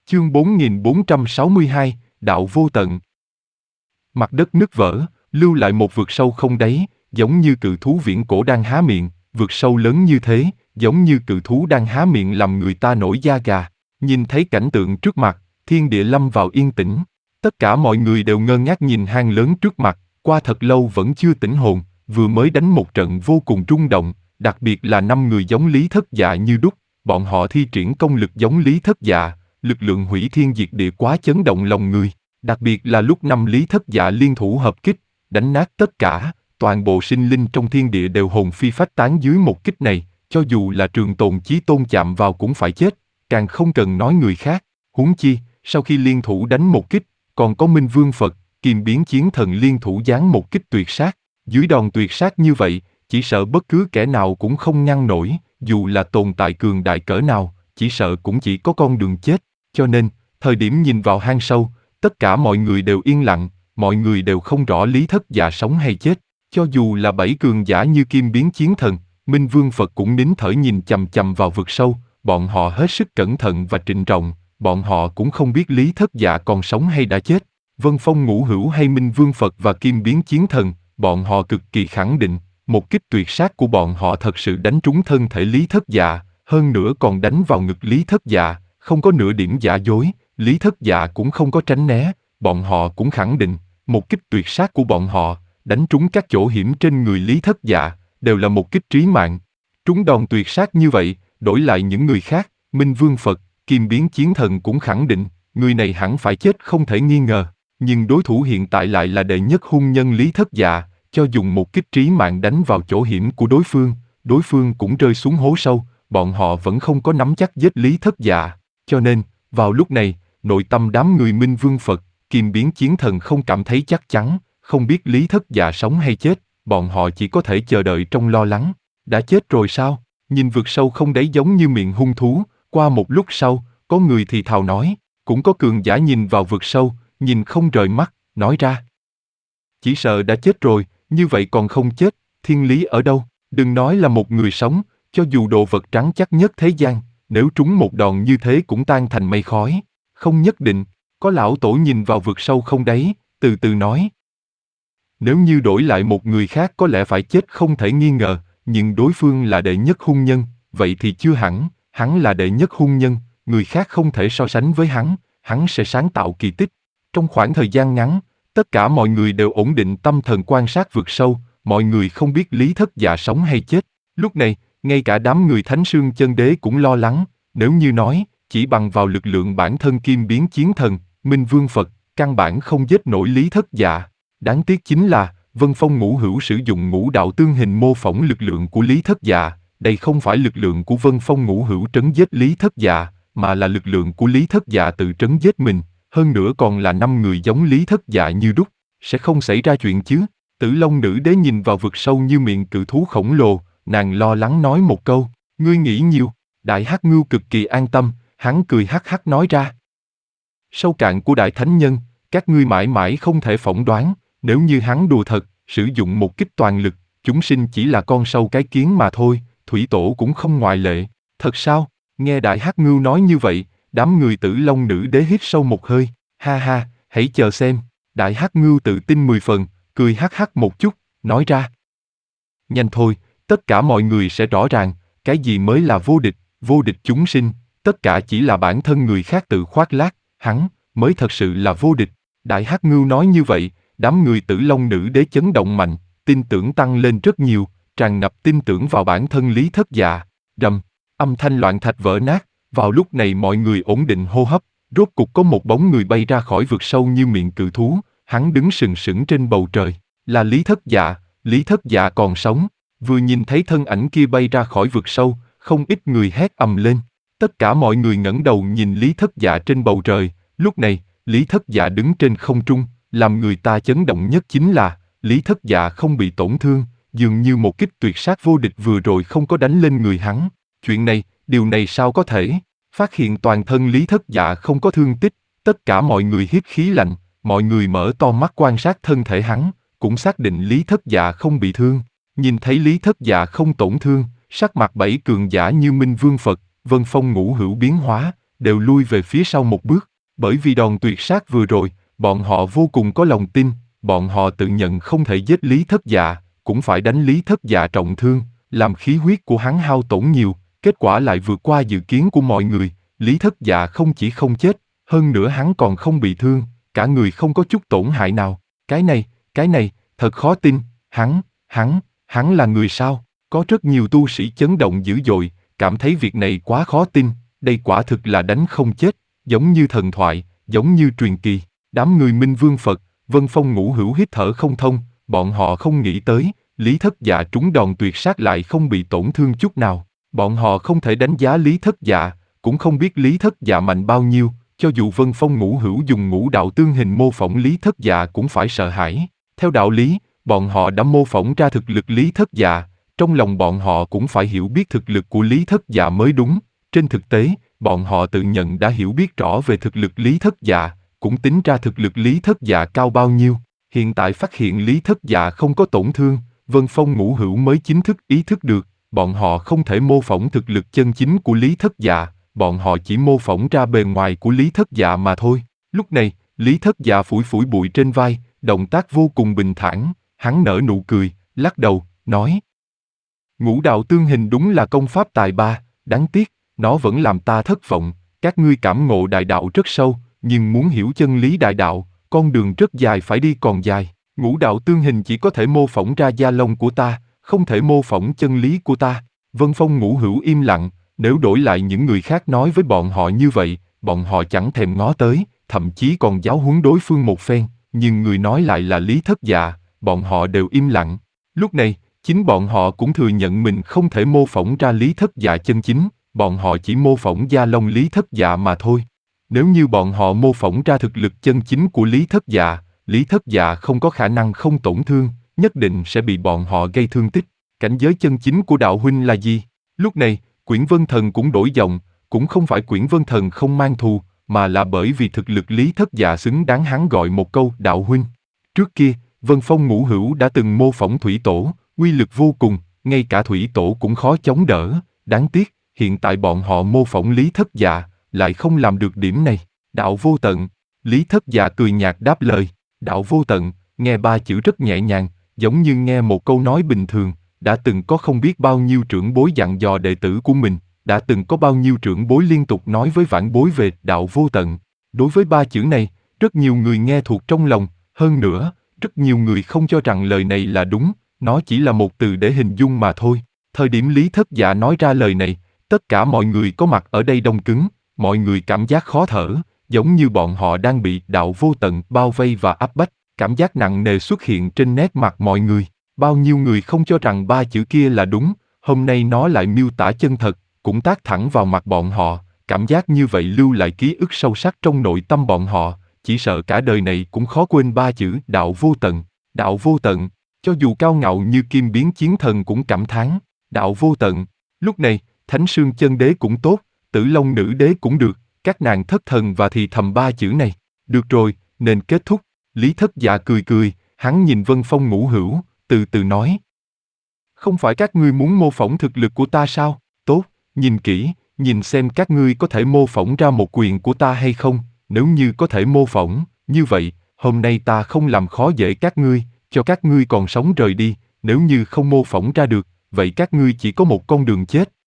Chương 4462, Đạo Vô Tận. Mặt đất nứt vỡ, lưu lại một vực sâu không đáy, giống như cự thú viễn cổ đang há miệng, vực sâu lớn như thế, giống như cự thú đang há miệng làm người ta nổi da gà. Nhìn thấy cảnh tượng trước mặt, thiên địa lâm vào yên tĩnh. Tất cả mọi người đều ngơ ngác nhìn hang lớn trước mặt, qua thật lâu vẫn chưa tỉnh hồn, vừa mới đánh một trận vô cùng rung động, đặc biệt là 5 người giống Lý Thất Dạ như đúc, bọn họ thi triển công lực giống Lý Thất Dạ, lực lượng hủy thiên diệt địa quá chấn động lòng người. Đặc biệt là lúc 5 Lý Thất Dạ liên thủ hợp kích, đánh nát tất cả, toàn bộ sinh linh trong thiên địa đều hồn phi phách tán dưới một kích này, cho dù là Trường Tồn Chí Tôn chạm vào cũng phải chết, càng không cần nói người khác. Huống chi, sau khi liên thủ đánh một kích, còn có Minh Vương Phật, Kim Biến Chiến Thần liên thủ giáng một kích tuyệt sát. Dưới đòn tuyệt sát như vậy, chỉ sợ bất cứ kẻ nào cũng không ngăn nổi, dù là tồn tại cường đại cỡ nào, chỉ sợ cũng chỉ có con đường chết. Cho nên, thời điểm nhìn vào hang sâu, tất cả mọi người đều yên lặng, mọi người đều không rõ Lý Thất Dạ sống hay chết. Cho dù là 7 cường giả như Kim Biến Chiến Thần, Minh Vương Phật cũng nín thở nhìn chằm chằm vào vực sâu, bọn họ hết sức cẩn thận và trịnh trọng, bọn họ cũng không biết Lý Thất Dạ còn sống hay đã chết. Vân Phong Ngũ Hữu hay Minh Vương Phật và Kim Biến Chiến Thần, bọn họ cực kỳ khẳng định, một kích tuyệt sát của bọn họ thật sự đánh trúng thân thể Lý Thất Dạ, hơn nữa còn đánh vào ngực Lý Thất Dạ, không có nửa điểm giả dối. Lý Thất Dạ cũng không có tránh né, bọn họ cũng khẳng định, một kích tuyệt sát của bọn họ, đánh trúng các chỗ hiểm trên người Lý Thất Dạ, đều là một kích trí mạng. Trúng đòn tuyệt sát như vậy, đổi lại những người khác, Minh Vương Phật, Kim Biến Chiến Thần cũng khẳng định, người này hẳn phải chết không thể nghi ngờ. Nhưng đối thủ hiện tại lại là đệ nhất hung nhân Lý Thất Dạ, cho dùng một kích trí mạng đánh vào chỗ hiểm của đối phương cũng rơi xuống hố sâu, bọn họ vẫn không có nắm chắc giết Lý Thất Dạ. Cho nên, vào lúc này, nội tâm đám người Minh Vương Phật, Kim Biến Chiến Thần không cảm thấy chắc chắn, không biết Lý Thất Dạ sống hay chết, bọn họ chỉ có thể chờ đợi trong lo lắng. Đã chết rồi sao? Nhìn vực sâu không đáy giống như miệng hung thú, qua một lúc sau, có người thì thào nói, cũng có cường giả nhìn vào vực sâu, nhìn không rời mắt, nói ra. Chỉ sợ đã chết rồi, như vậy còn không chết, thiên lý ở đâu? Đừng nói là một người sống, cho dù đồ vật trắng chắc nhất thế gian, nếu trúng một đòn như thế cũng tan thành mây khói. Không nhất định, có lão tổ nhìn vào vực sâu không đáy, từ từ nói. Nếu như đổi lại một người khác có lẽ phải chết không thể nghi ngờ, nhưng đối phương là đệ nhất hung nhân, vậy thì chưa hẳn, hắn là đệ nhất hung nhân, người khác không thể so sánh với hắn sẽ sáng tạo kỳ tích. Trong khoảng thời gian ngắn, tất cả mọi người đều ổn định tâm thần quan sát vực sâu, mọi người không biết Lý Thất Dạ sống hay chết. Lúc này, ngay cả đám người Thánh Sương Chân Đế cũng lo lắng, nếu như nói, chỉ bằng vào lực lượng bản thân Kim Biến Chiến Thần, Minh Vương Phật, căn bản không giết nổi Lý Thất Dạ. Đáng tiếc chính là, Vân Phong Ngũ Hữu sử dụng ngũ đạo tương hình mô phỏng lực lượng của Lý Thất Dạ, đây không phải lực lượng của Vân Phong Ngũ Hữu trấn giết Lý Thất Dạ, mà là lực lượng của Lý Thất Dạ tự trấn giết mình, hơn nữa còn là 5 người giống Lý Thất Dạ như đúc, sẽ không xảy ra chuyện chứ. Tử Long Nữ Đế nhìn vào vực sâu như miệng cự thú khổng lồ, nàng lo lắng nói một câu, ngươi nghĩ nhiều. Đại Hắc Ngưu cực kỳ an tâm, hắn cười hắc hắc nói ra. Sâu cạn của Đại Thánh Nhân, các ngươi mãi mãi không thể phỏng đoán, nếu như hắn đùa thật, sử dụng một kích toàn lực, chúng sinh chỉ là con sâu cái kiến mà thôi, Thủy Tổ cũng không ngoại lệ. Thật sao? Nghe Đại Hắc Ngưu nói như vậy, đám người Tử Long Nữ Đế hít sâu một hơi, ha ha, hãy chờ xem. Đại Hắc Ngưu tự tin 10 phần, cười hắc hắc một chút, nói ra. Nhanh thôi, tất cả mọi người sẽ rõ ràng, cái gì mới là vô địch chúng sinh, tất cả chỉ là bản thân người khác tự khoác lác, hắn mới thật sự là vô địch. Đại Hắc Ngưu nói như vậy, đám người Tử Long Nữ Đế chấn động mạnh, tin tưởng tăng lên rất nhiều, tràn ngập tin tưởng vào bản thân Lý Thất Dạ. Rầm, âm thanh loạn thạch vỡ nát, vào lúc này mọi người ổn định hô hấp, rốt cục có một bóng người bay ra khỏi vực sâu như miệng cự thú, hắn đứng sừng sững trên bầu trời, là Lý Thất Dạ. Lý Thất Dạ còn sống. Vừa nhìn thấy thân ảnh kia bay ra khỏi vực sâu, không ít người hét ầm lên. Tất cả mọi người ngẩng đầu nhìn Lý Thất Dạ trên bầu trời. Lúc này, Lý Thất Dạ đứng trên không trung, làm người ta chấn động nhất chính là Lý Thất Dạ không bị tổn thương, dường như một kích tuyệt sát vô địch vừa rồi không có đánh lên người hắn. Điều này sao có thể? Phát hiện toàn thân Lý Thất Dạ không có thương tích, tất cả mọi người hít khí lạnh, mọi người mở to mắt quan sát thân thể hắn, cũng xác định Lý Thất Dạ không bị thương. Nhìn thấy Lý Thất Dạ không tổn thương, sắc mặt 7 cường giả như Minh Vương Phật, Vân Phong Ngũ Hữu biến hóa, đều lui về phía sau một bước. Bởi vì đòn tuyệt sát vừa rồi, bọn họ vô cùng có lòng tin, bọn họ tự nhận không thể giết Lý Thất Dạ, cũng phải đánh Lý Thất Dạ trọng thương, làm khí huyết của hắn hao tổn nhiều, kết quả lại vượt qua dự kiến của mọi người. Lý Thất Dạ không chỉ không chết, hơn nữa hắn còn không bị thương, cả người không có chút tổn hại nào. Cái này, thật khó tin, hắn là người sao? Có rất nhiều tu sĩ chấn động dữ dội, cảm thấy việc này quá khó tin, đây quả thực là đánh không chết, giống như thần thoại, giống như truyền kỳ. Đám người Minh Vương Phật, Vân Phong Ngũ Hữu hít thở không thông, bọn họ không nghĩ tới, Lý Thất Dạ trúng đòn tuyệt sát lại không bị tổn thương chút nào. Bọn họ không thể đánh giá Lý Thất Dạ, cũng không biết Lý Thất Dạ mạnh bao nhiêu, cho dù Vân Phong Ngũ Hữu dùng ngũ đạo tương hình mô phỏng Lý Thất Dạ cũng phải sợ hãi. Theo đạo lý, bọn họ đã mô phỏng ra thực lực Lý Thất Dạ, trong lòng bọn họ cũng phải hiểu biết thực lực của Lý Thất Dạ mới đúng. Trên thực tế, bọn họ tự nhận đã hiểu biết rõ về thực lực Lý Thất Dạ, cũng tính ra thực lực Lý Thất Dạ cao bao nhiêu. Hiện tại phát hiện Lý Thất Dạ không có tổn thương, Vân Phong Ngũ Hữu mới chính thức ý thức được, bọn họ không thể mô phỏng thực lực chân chính của Lý Thất Dạ, bọn họ chỉ mô phỏng ra bề ngoài của Lý Thất Dạ mà thôi. Lúc này, Lý Thất Dạ phủi phủi bụi trên vai, động tác vô cùng bình thản, hắn nở nụ cười, lắc đầu, nói: Ngũ đạo tương hình đúng là công pháp tài ba, đáng tiếc, nó vẫn làm ta thất vọng. Các ngươi cảm ngộ đại đạo rất sâu, nhưng muốn hiểu chân lý đại đạo, con đường rất dài phải đi còn dài. Ngũ đạo tương hình chỉ có thể mô phỏng ra da lông của ta, không thể mô phỏng chân lý của ta. Vân Phong Ngũ Hữu im lặng, nếu đổi lại những người khác nói với bọn họ như vậy, bọn họ chẳng thèm ngó tới, thậm chí còn giáo huấn đối phương một phen, nhưng người nói lại là Lý Thất Dạ, bọn họ đều im lặng. Lúc này, chính bọn họ cũng thừa nhận mình không thể mô phỏng ra Lý Thất Dạ chân chính, bọn họ chỉ mô phỏng da lông Lý Thất Dạ mà thôi. Nếu như bọn họ mô phỏng ra thực lực chân chính của Lý Thất Dạ không có khả năng không tổn thương, nhất định sẽ bị bọn họ gây thương tích. Cảnh giới chân chính của đạo huynh là gì? Lúc này, Quyển Vân Thần cũng đổi giọng, cũng không phải Quyển Vân Thần không mang thù, mà là bởi vì thực lực Lý Thất Dạ xứng đáng hắn gọi một câu đạo huynh. Trước kia, Vân Phong Ngũ Hữu đã từng mô phỏng thủy tổ, uy lực vô cùng, ngay cả thủy tổ cũng khó chống đỡ, đáng tiếc, hiện tại bọn họ mô phỏng Lý Thất Dạ, lại không làm được điểm này. Đạo vô tận, Lý Thất Dạ cười nhạt đáp lời, đạo vô tận, nghe ba chữ rất nhẹ nhàng, giống như nghe một câu nói bình thường, đã từng có không biết bao nhiêu trưởng bối dặn dò đệ tử của mình, đã từng có bao nhiêu trưởng bối liên tục nói với vãn bối về đạo vô tận. Đối với ba chữ này, rất nhiều người nghe thuộc trong lòng, hơn nữa, rất nhiều người không cho rằng lời này là đúng, nó chỉ là một từ để hình dung mà thôi. Thời điểm Lý Thất Dạ nói ra lời này, tất cả mọi người có mặt ở đây đông cứng, mọi người cảm giác khó thở, giống như bọn họ đang bị đạo vô tận bao vây và áp bách, cảm giác nặng nề xuất hiện trên nét mặt mọi người. Bao nhiêu người không cho rằng ba chữ kia là đúng, hôm nay nó lại miêu tả chân thật, cũng tát thẳng vào mặt bọn họ, cảm giác như vậy lưu lại ký ức sâu sắc trong nội tâm bọn họ, chỉ sợ cả đời này cũng khó quên ba chữ đạo vô tận. Đạo vô tận, cho dù cao ngạo như Kim Biến Chiến Thần cũng cảm thán, đạo vô tận. Lúc này, Thánh Sương Chân Đế cũng tốt, Tử Long Nữ Đế cũng được, các nàng thất thần và thì thầm ba chữ này. Được rồi, nên kết thúc. Lý Thất Dạ cười cười, hắn nhìn Vân Phong Ngũ Hữu, từ từ nói. Không phải các ngươi muốn mô phỏng thực lực của ta sao? Tốt, nhìn kỹ, nhìn xem các ngươi có thể mô phỏng ra một quyền của ta hay không, nếu như có thể mô phỏng, như vậy, hôm nay ta không làm khó dễ các ngươi, cho các ngươi còn sống rời đi, nếu như không mô phỏng ra được, vậy các ngươi chỉ có một con đường chết.